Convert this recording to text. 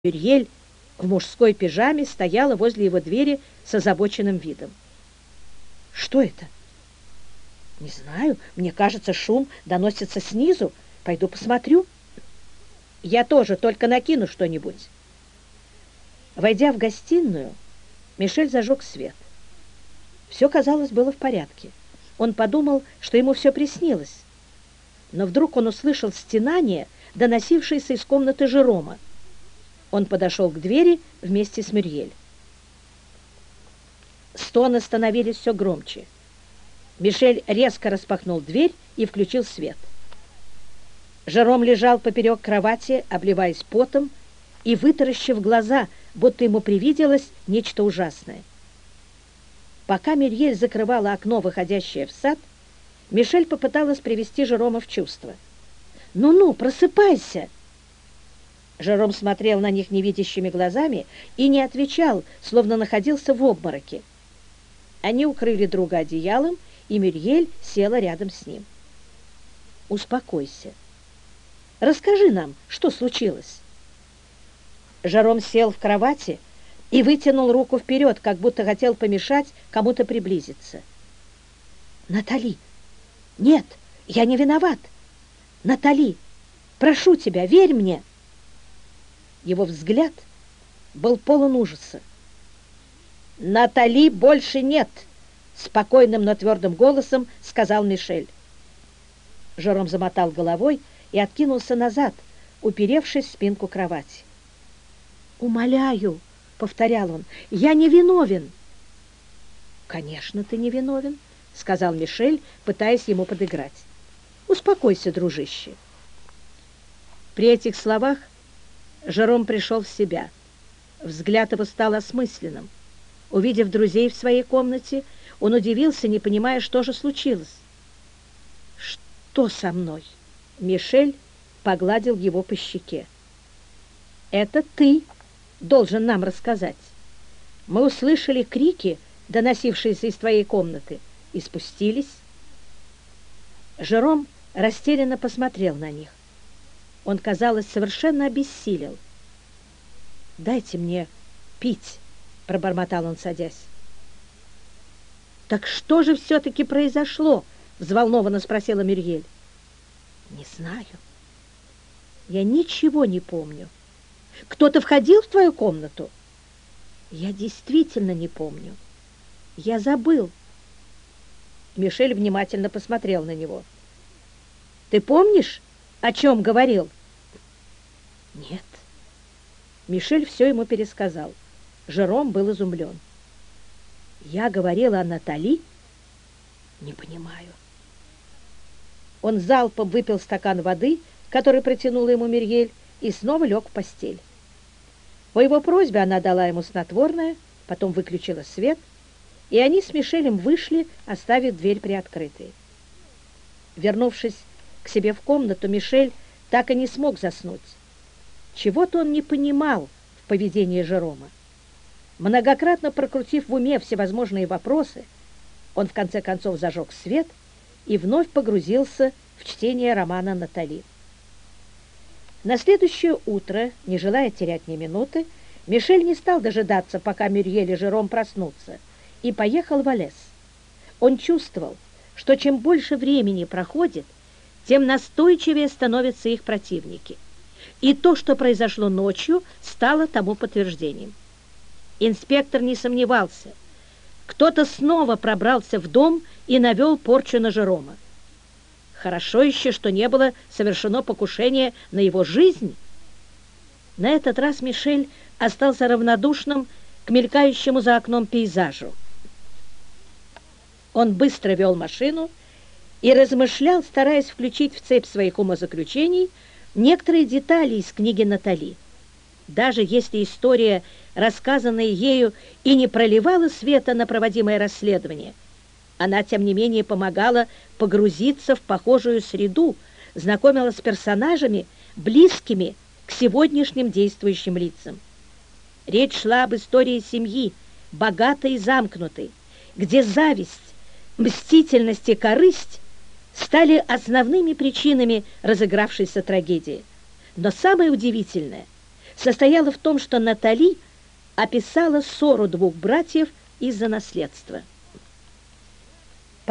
Мюрьель в мужской пижаме стояла возле его двери с озабоченным видом. «Что это?» «Не знаю. Мне кажется, шум доносится снизу. Пойду посмотрю». «Я тоже, только накину что-нибудь». Войдя в гостиную, Мишель зажег свет. Все, казалось, было в порядке. Он подумал, что ему все приснилось. Но вдруг он услышал стенание, доносившееся из комнаты Жерома. Он подошел к двери вместе с Мюрьель. Стоны становились все громче. Мишель резко распахнул дверь и включил свет. Жером лежал поперек кровати, обливаясь потом и вытаращив глаза, будто ему привиделось нечто ужасное. Пока Мюрьель закрывала окно, выходящее в сад, Мишель попыталась привести Жерома в чувство. «Ну-ну, просыпайся!» Жером смотрел на них невидящими глазами и не отвечал, словно находился в обмороке. Они укрыли друга одеялом, и Мюрьель села рядом с ним. «Успокойся. Расскажи нам, что случилось?» Жером сел в кровати и вытянул руку вперед, как будто хотел помешать кому-то приблизиться. «Натали! Нет, я не виноват! Натали, прошу тебя, верь мне!» Его взгляд был полон ужаса. «Натали больше нет!» — спокойным, но твердым голосом сказал Мишель. Жером замотал головой и откинулся назад, уперевшись в спинку кровати. «Умоляю!» — повторял он. «Я не виновен!» «Конечно, ты не виновен!» — сказал Мишель, пытаясь ему подыграть. «Успокойся, дружище!» При этих словах Жером пришел в себя. Взгляд его стал осмысленным. Увидев друзей в своей комнате, он удивился, не понимая, что же случилось. «Что со мной?» Мишель погладил его по щеке. «Это ты должен нам рассказать. Мы услышали крики, доносившиеся из твоей комнаты, и спустились». Жером растерянно посмотрел на них. Он, казалось, совершенно обессилел. «Дайте мне пить», — пробормотал он, садясь. «Так что же все-таки произошло?» — взволнованно спросила Мюрьель. «Не знаю. Я ничего не помню. Кто-то входил в твою комнату?» «Я действительно не помню. Я забыл». Мишель внимательно посмотрел на него. «Ты помнишь, о чем говорил?» «Нет». Мишель все ему пересказал. Жером был изумлен. «Я говорила о Натали? Не понимаю». Он залпом выпил стакан воды, который протянула ему Мюрьель, и снова лег в постель. По его просьбе она дала ему снотворное, потом выключила свет, и они с Мишелем вышли, оставив дверь приоткрытой. Вернувшись к себе в комнату, Мишель так и не смог заснуть. Чего-то он не понимал в поведении Жерома. Многократно прокрутив в уме всевозможные вопросы, он в конце концов зажег свет и вновь погрузился в чтение романа Натали. На следующее утро, не желая терять ни минуты, Мишель не стал дожидаться, пока Мюрьель и Жером проснутся, и поехал в Алес. Он чувствовал, что чем больше времени проходит, тем настойчивее становятся их противники. И то, что произошло ночью, стало тому подтверждением. Инспектор не сомневался. Кто-то снова пробрался в дом и навел порчу на Жерома. Хорошо еще, что не было совершено покушение на его жизнь. На этот раз Мишель остался равнодушным к мелькающему за окном пейзажу. Он быстро вел машину и размышлял, стараясь включить в цепь своих умозаключений некоторые детали из книги Натали. Даже если история, рассказанная ею, и не проливала света на проводимое расследование, она, тем не менее, помогала погрузиться в похожую среду, знакомила с персонажами, близкими к сегодняшним действующим лицам. Речь шла об истории семьи, богатой и замкнутой, где зависть, мстительность и корысть стали основными причинами разыгравшейся трагедии. Но самое удивительное, состояла в том, что Натали описала ссору двух братьев из-за наследства.